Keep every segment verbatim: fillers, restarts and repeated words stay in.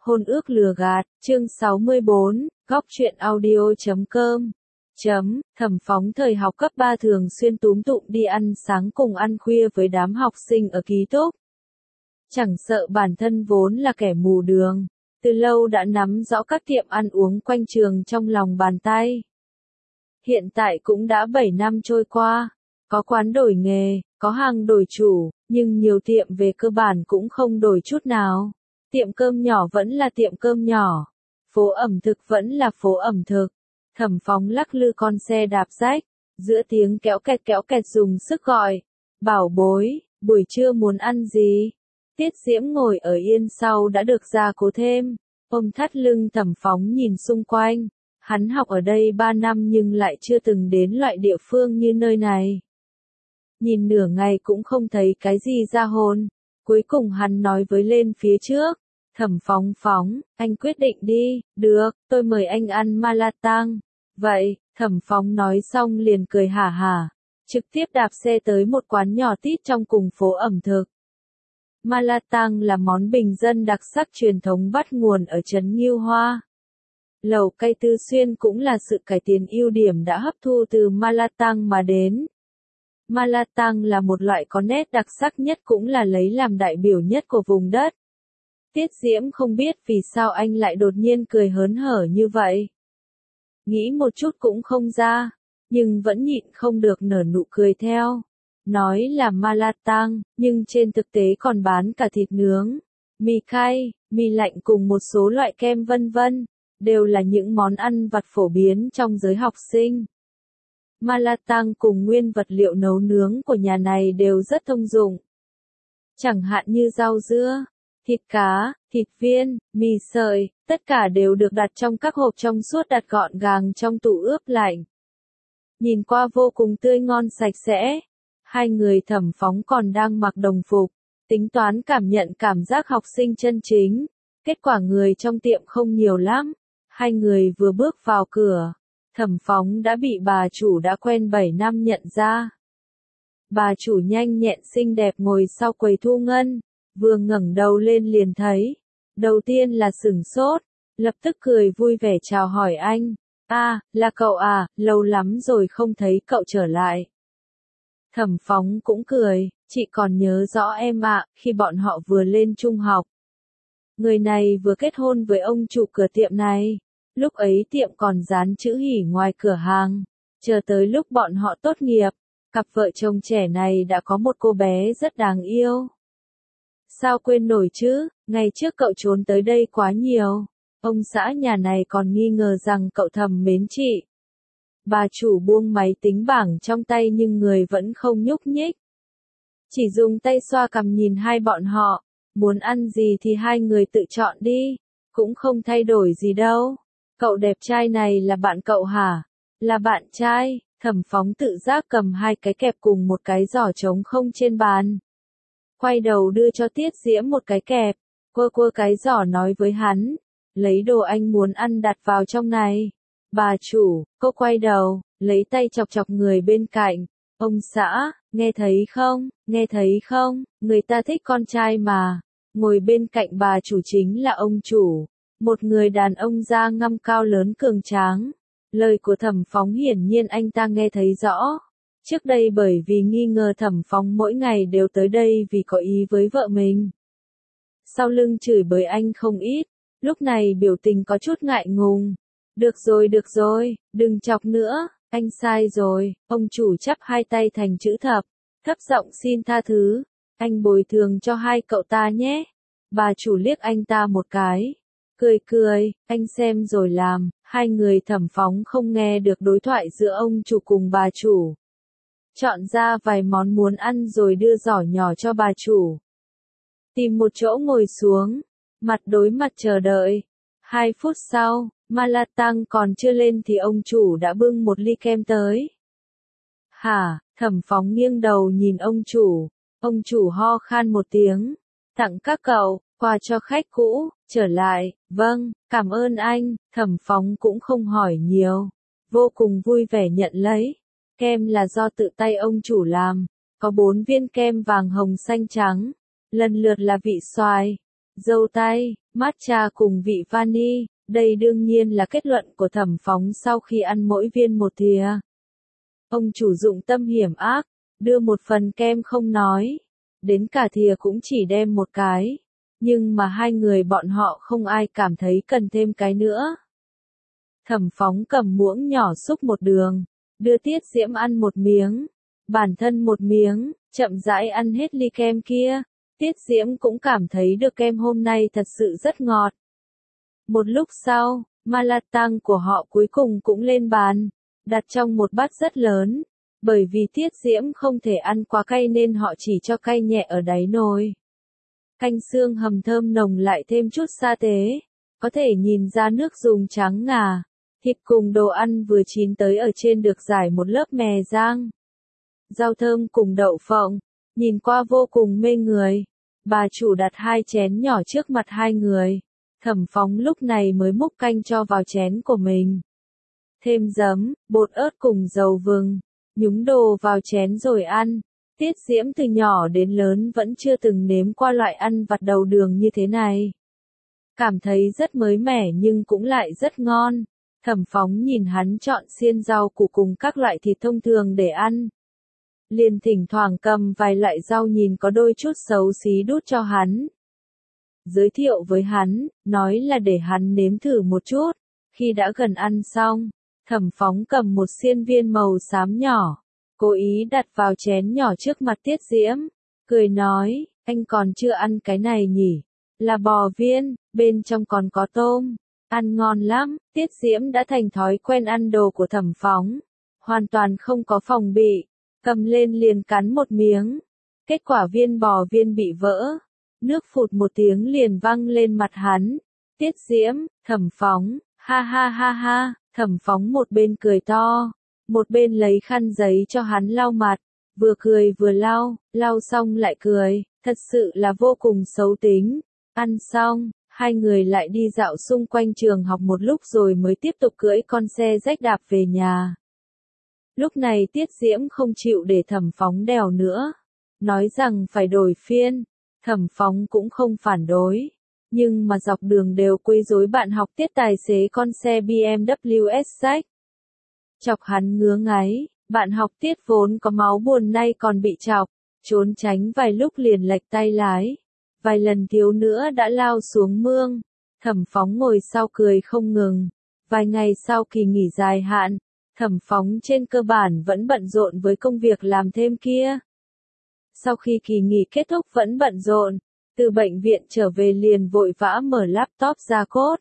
Hôn ước lừa gạt, chương sáu mươi bốn, góc truyện audio chấm com. Chấm, Thẩm Phóng thời học cấp ba thường xuyên túm tụm đi ăn sáng cùng ăn khuya với đám học sinh ở ký túc. Chẳng sợ bản thân vốn là kẻ mù đường, từ lâu đã nắm rõ các tiệm ăn uống quanh trường trong lòng bàn tay. Hiện tại cũng đã bảy năm trôi qua, có quán đổi nghề, có hàng đổi chủ, nhưng nhiều tiệm về cơ bản cũng không đổi chút nào. Tiệm cơm nhỏ vẫn là tiệm cơm nhỏ, phố ẩm thực vẫn là phố ẩm thực. Thẩm Phóng lắc lư con xe đạp rách, giữa tiếng kéo kẹt kéo kẹt dùng sức gọi, bảo bối, buổi trưa muốn ăn gì? Tiết Diễm ngồi ở yên sau đã được gia cố thêm, ôm thắt lưng Thẩm Phóng nhìn xung quanh, hắn học ở đây ba năm nhưng lại chưa từng đến loại địa phương như nơi này. Nhìn nửa ngày cũng không thấy cái gì ra hồn, cuối cùng hắn nói với lên phía trước. Thẩm Phóng Phóng, anh quyết định đi, được, tôi mời anh ăn Malatang. Vậy, Thẩm Phóng nói xong liền cười hả hả, trực tiếp đạp xe tới một quán nhỏ tít trong cùng phố ẩm thực. Malatang là món bình dân đặc sắc truyền thống bắt nguồn ở trấn Ngưu Hoa. Lẩu cay Tư Xuyên cũng là sự cải tiến ưu điểm đã hấp thu từ Malatang mà đến. Malatang là một loại có nét đặc sắc nhất cũng là lấy làm đại biểu nhất của vùng đất. Tiết Diễm không biết vì sao anh lại đột nhiên cười hớn hở như vậy. Nghĩ một chút cũng không ra, nhưng vẫn nhịn không được nở nụ cười theo. Nói là Malatang, nhưng trên thực tế còn bán cả thịt nướng, mì cay, mì lạnh cùng một số loại kem vân vân, đều là những món ăn vặt phổ biến trong giới học sinh. Malatang cùng nguyên vật liệu nấu nướng của nhà này đều rất thông dụng. Chẳng hạn như rau dưa, thịt cá, thịt viên, mì sợi, tất cả đều được đặt trong các hộp trong suốt đặt gọn gàng trong tủ ướp lạnh. Nhìn qua vô cùng tươi ngon sạch sẽ. Hai người Thẩm Phóng còn đang mặc đồng phục, tính toán cảm nhận cảm giác học sinh chân chính. Kết quả người trong tiệm không nhiều lắm. Hai người vừa bước vào cửa, Thẩm Phóng đã bị bà chủ đã quen bảy năm nhận ra. Bà chủ nhanh nhẹn xinh đẹp ngồi sau quầy thu ngân. Vừa ngẩng đầu lên liền thấy, đầu tiên là sửng sốt, lập tức cười vui vẻ chào hỏi anh, a, à, là cậu à, lâu lắm rồi không thấy cậu trở lại. Thẩm Phóng cũng cười, chị còn nhớ rõ em ạ, khi bọn họ vừa lên trung học. Người này vừa kết hôn với ông chủ cửa tiệm này, lúc ấy tiệm còn dán chữ hỉ ngoài cửa hàng, chờ tới lúc bọn họ tốt nghiệp, cặp vợ chồng trẻ này đã có một cô bé rất đáng yêu. Sao quên nổi chứ, ngày trước cậu trốn tới đây quá nhiều, ông xã nhà này còn nghi ngờ rằng cậu thầm mến chị. Bà chủ buông máy tính bảng trong tay nhưng người vẫn không nhúc nhích. Chỉ dùng tay xoa cằm nhìn hai bọn họ, muốn ăn gì thì hai người tự chọn đi, cũng không thay đổi gì đâu. Cậu đẹp trai này là bạn cậu hả? Là bạn trai, Thẩm Phóng tự giác cầm hai cái kẹp cùng một cái giỏ trống không trên bàn. Quay đầu đưa cho Tiết Diễm một cái kẹp, quơ quơ cái giỏ nói với hắn, lấy đồ anh muốn ăn đặt vào trong này. Bà chủ, cô quay đầu, lấy tay chọc chọc người bên cạnh, ông xã, nghe thấy không, nghe thấy không, người ta thích con trai mà. Ngồi bên cạnh bà chủ chính là ông chủ, một người đàn ông da ngăm cao lớn cường tráng. Lời của Thẩm Phóng hiển nhiên anh ta nghe thấy rõ. Trước đây bởi vì nghi ngờ Thẩm Phóng mỗi ngày đều tới đây vì có ý với vợ mình. Sau lưng chửi bới anh không ít, lúc này biểu tình có chút ngại ngùng. Được rồi được rồi, đừng chọc nữa, anh sai rồi, ông chủ chắp hai tay thành chữ thập, thấp giọng xin tha thứ, anh bồi thường cho hai cậu ta nhé. Bà chủ liếc anh ta một cái, cười cười, anh xem rồi làm, hai người Thẩm Phóng không nghe được đối thoại giữa ông chủ cùng bà chủ. Chọn ra vài món muốn ăn rồi đưa giỏ nhỏ cho bà chủ. Tìm một chỗ ngồi xuống, mặt đối mặt chờ đợi. Hai phút sau, Malatang còn chưa lên thì ông chủ đã bưng một ly kem tới. Hả, Thẩm Phóng nghiêng đầu nhìn ông chủ, ông chủ ho khan một tiếng, tặng các cậu, quà cho khách cũ, trở lại, vâng, cảm ơn anh, Thẩm Phóng cũng không hỏi nhiều, vô cùng vui vẻ nhận lấy. Kem là do tự tay ông chủ làm, có bốn viên kem vàng hồng xanh trắng, lần lượt là vị xoài, dâu tây, matcha cùng vị vani, đây đương nhiên là kết luận của Thẩm Phóng sau khi ăn mỗi viên một thìa. Ông chủ dụng tâm hiểm ác, đưa một phần kem không nói, đến cả thìa cũng chỉ đem một cái, nhưng mà hai người bọn họ không ai cảm thấy cần thêm cái nữa. Thẩm Phóng cầm muỗng nhỏ xúc một đường, đưa Tiết Diễm ăn một miếng, bản thân một miếng, chậm rãi ăn hết ly kem kia. Tiết Diễm cũng cảm thấy được kem hôm nay thật sự rất ngọt. Một lúc sau, Malatang của họ cuối cùng cũng lên bàn, đặt trong một bát rất lớn, bởi vì Tiết Diễm không thể ăn quá cay nên họ chỉ cho cay nhẹ ở đáy nồi. Canh xương hầm thơm nồng lại thêm chút sa tế, có thể nhìn ra nước dùng trắng ngà, thịt cùng đồ ăn vừa chín tới ở trên được rải một lớp mè rang. Rau thơm cùng đậu phộng, nhìn qua vô cùng mê người. Bà chủ đặt hai chén nhỏ trước mặt hai người. Thẩm Phóng lúc này mới múc canh cho vào chén của mình. Thêm giấm, bột ớt cùng dầu vừng, nhúng đồ vào chén rồi ăn. Tiết Diễm từ nhỏ đến lớn vẫn chưa từng nếm qua loại ăn vặt đầu đường như thế này. Cảm thấy rất mới mẻ nhưng cũng lại rất ngon. Thẩm Phóng nhìn hắn chọn xiên rau củ cùng các loại thịt thông thường để ăn. Liền thỉnh thoảng cầm vài loại rau nhìn có đôi chút xấu xí đút cho hắn. Giới thiệu với hắn, nói là để hắn nếm thử một chút. Khi đã gần ăn xong, Thẩm Phóng cầm một xiên viên màu xám nhỏ, cố ý đặt vào chén nhỏ trước mặt Tiết Diễm, cười nói, anh còn chưa ăn cái này nhỉ, là bò viên, bên trong còn có tôm, ăn ngon lắm. Tiết Diễm đã thành thói quen ăn đồ của Thẩm Phóng, hoàn toàn không có phòng bị. Cầm lên liền cắn một miếng. Kết quả viên bò viên bị vỡ. Nước phụt một tiếng liền văng lên mặt hắn. Tiết Diễm, Thẩm Phóng, ha ha ha ha. Thẩm Phóng một bên cười to, một bên lấy khăn giấy cho hắn lau mặt. Vừa cười vừa lau, lau xong lại cười. Thật sự là vô cùng xấu tính. Ăn xong, hai người lại đi dạo xung quanh trường học một lúc rồi mới tiếp tục cưỡi con xe rách đạp về nhà. Lúc này Tiết Diễm không chịu để Thẩm Phóng đèo nữa, nói rằng phải đổi phiên. Thẩm Phóng cũng không phản đối, nhưng mà dọc đường đều quấy rối bạn học Tiết tài xế con xe bê em vê ét rách. Chọc hắn ngứa ngáy, bạn học Tiết vốn có máu buồn nay còn bị chọc, trốn tránh vài lúc liền lệch tay lái, vài lần thiếu nữa đã lao xuống mương. Thẩm Phóng ngồi sau cười không ngừng. Vài ngày sau kỳ nghỉ dài hạn, Thẩm Phóng trên cơ bản vẫn bận rộn với công việc làm thêm kia. Sau khi kỳ nghỉ kết thúc vẫn bận rộn, từ bệnh viện trở về liền vội vã mở laptop ra code.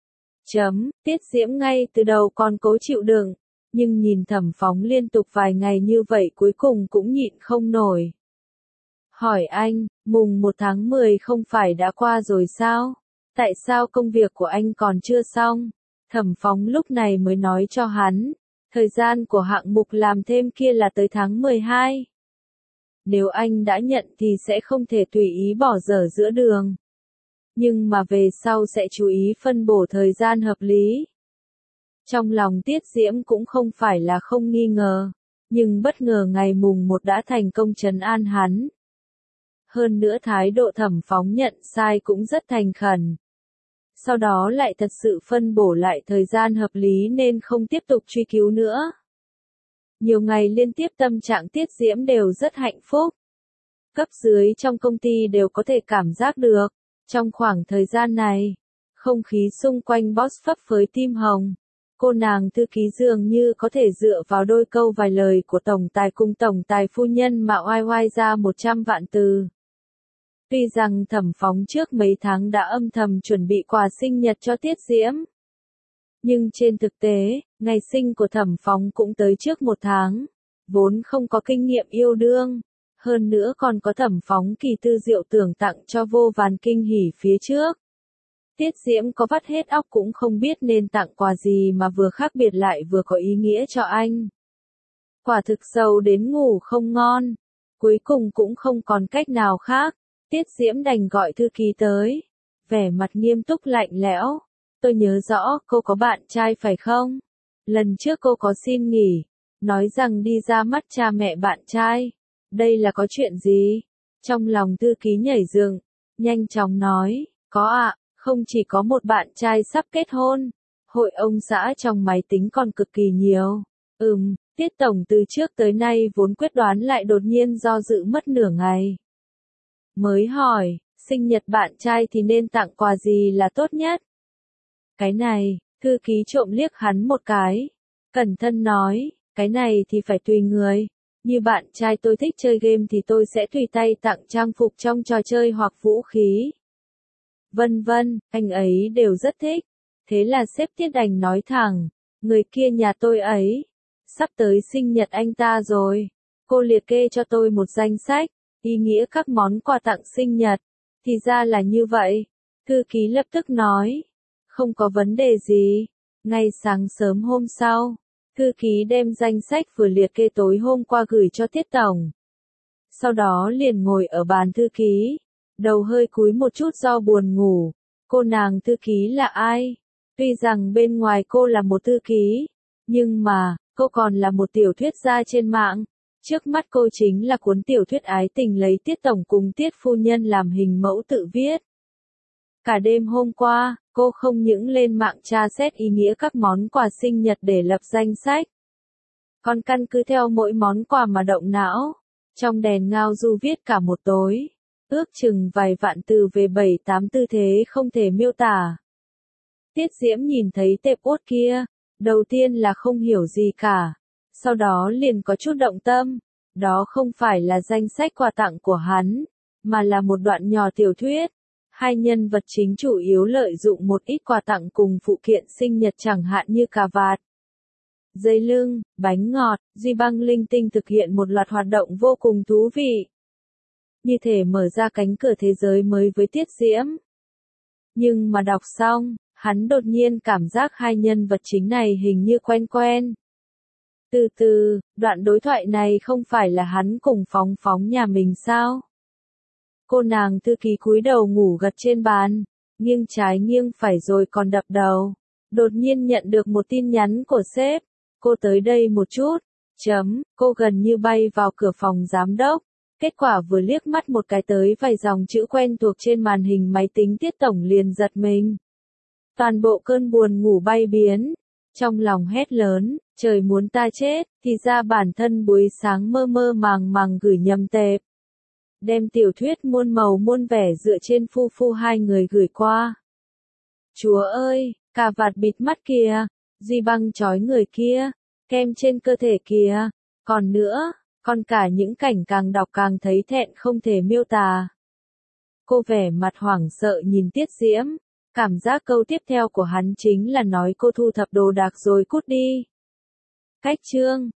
Chấm, Tiết Diễm ngay từ đầu còn cố chịu đựng, nhưng nhìn Thẩm Phóng liên tục vài ngày như vậy cuối cùng cũng nhịn không nổi. Hỏi anh, mùng một tháng mười không phải đã qua rồi sao? Tại sao công việc của anh còn chưa xong? Thẩm Phóng lúc này mới nói cho hắn. Thời gian của hạng mục làm thêm kia là tới tháng mười hai. Nếu anh đã nhận thì sẽ không thể tùy ý bỏ dở giữa đường. Nhưng mà về sau sẽ chú ý phân bổ thời gian hợp lý. Trong lòng Tiết Diễm cũng không phải là không nghi ngờ, nhưng bất ngờ ngày mùng một đã thành công trấn an hắn. Hơn nữa thái độ Thẩm Phóng nhận sai cũng rất thành khẩn. Sau đó lại thật sự phân bổ lại thời gian hợp lý nên không tiếp tục truy cứu nữa. Nhiều ngày liên tiếp tâm trạng Tiết Diễm đều rất hạnh phúc. Cấp dưới trong công ty đều có thể cảm giác được. Trong khoảng thời gian này, không khí xung quanh boss phấp phới tim hồng. Cô nàng thư ký dường như có thể dựa vào đôi câu vài lời của tổng tài cùng tổng tài phu nhân mà oai oai ra một trăm vạn từ. Tuy rằng Thẩm Phóng trước mấy tháng đã âm thầm chuẩn bị quà sinh nhật cho Tiết Diễm. Nhưng trên thực tế, ngày sinh của Thẩm Phóng cũng tới trước một tháng. Vốn không có kinh nghiệm yêu đương. Hơn nữa còn có Thẩm Phóng kỳ tư diệu tưởng tặng cho vô vàn kinh hỉ phía trước. Tiết Diễm có vắt hết óc cũng không biết nên tặng quà gì mà vừa khác biệt lại vừa có ý nghĩa cho anh. Quả thực sầu đến ngủ không ngon. Cuối cùng cũng không còn cách nào khác. Tiết Diễm đành gọi thư ký tới. Vẻ mặt nghiêm túc lạnh lẽo. Tôi nhớ rõ cô có bạn trai phải không? Lần trước cô có xin nghỉ. Nói rằng đi ra mắt cha mẹ bạn trai. Đây là có chuyện gì? Trong lòng thư ký nhảy dựng. Nhanh chóng nói. Có ạ, Không chỉ có một bạn trai sắp kết hôn, hội ông xã trong máy tính còn cực kỳ nhiều. Ừm, Tiết Tổng từ trước tới nay vốn quyết đoán lại đột nhiên do dự mất nửa ngày. Mới hỏi, sinh nhật bạn trai thì nên tặng quà gì là tốt nhất? Cái này, thư ký trộm liếc hắn một cái. Cẩn thận nói, cái này thì phải tùy người. Như bạn trai tôi thích chơi game thì tôi sẽ tùy tay tặng trang phục trong trò chơi hoặc vũ khí. Vân vân, anh ấy đều rất thích. Thế là sếp Tiết đành nói thẳng, người kia nhà tôi ấy. Sắp tới sinh nhật anh ta rồi. Cô liệt kê cho tôi một danh sách, ý nghĩa các món quà tặng sinh nhật. Thì ra là như vậy. Thư ký lập tức nói. Không có vấn đề gì. Ngay sáng sớm hôm sau, thư ký đem danh sách vừa liệt kê tối hôm qua gửi cho Tiết Tổng. Sau đó liền ngồi ở bàn thư ký, đầu hơi cúi một chút do buồn ngủ. Cô nàng thư ký là ai? Tuy rằng bên ngoài cô là một thư ký, nhưng mà, cô còn là một tiểu thuyết gia trên mạng. Trước mắt cô chính là cuốn tiểu thuyết ái tình lấy Tiết Tổng cùng Tiết Phu Nhân làm hình mẫu tự viết. Cả đêm hôm qua, cô không những lên mạng tra xét ý nghĩa các món quà sinh nhật để lập danh sách, còn căn cứ theo mỗi món quà mà động não. Trong đèn ngao du viết cả một tối, ước chừng vài vạn từ về bảy tám tư thế không thể miêu tả. Tiết Diễm nhìn thấy tệp uất kia, đầu tiên là không hiểu gì cả, sau đó liền có chút động tâm. Đó không phải là danh sách quà tặng của hắn, mà là một đoạn nhỏ tiểu thuyết. Hai nhân vật chính chủ yếu lợi dụng một ít quà tặng cùng phụ kiện sinh nhật chẳng hạn như cà vạt, dây lưng, bánh ngọt. Duy Băng linh tinh thực hiện một loạt hoạt động vô cùng thú vị, như thể mở ra cánh cửa thế giới mới với Tiết Diễm. Nhưng mà đọc xong, hắn đột nhiên cảm giác hai nhân vật chính này hình như quen quen. Từ từ, đoạn đối thoại này không phải là hắn cùng Phóng Phóng nhà mình sao? Cô nàng thư ký cúi đầu ngủ gật trên bàn, nghiêng trái nghiêng phải rồi còn đập đầu. Đột nhiên nhận được một tin nhắn của sếp. Cô tới đây một chút. Chấm, cô gần như bay vào cửa phòng giám đốc. Kết quả vừa liếc mắt một cái tới vài dòng chữ quen thuộc trên màn hình máy tính Tiết Tổng liền giật mình. Toàn bộ cơn buồn ngủ bay biến. Trong lòng hét lớn, trời muốn ta chết, thì ra bản thân buổi sáng mơ mơ màng màng gửi nhầm tệp. Đem tiểu thuyết muôn màu muôn vẻ dựa trên phu phu hai người gửi qua. Chúa ơi, cà vạt bịt mắt kìa, Duy Băng trói người kia, kem trên cơ thể kìa, còn nữa, còn cả những cảnh càng đọc càng thấy thẹn không thể miêu tả. Cô vẻ mặt hoảng sợ nhìn Tiết Diễm, cảm giác câu tiếp theo của hắn chính là nói cô thu thập đồ đạc rồi cút đi. Cách chương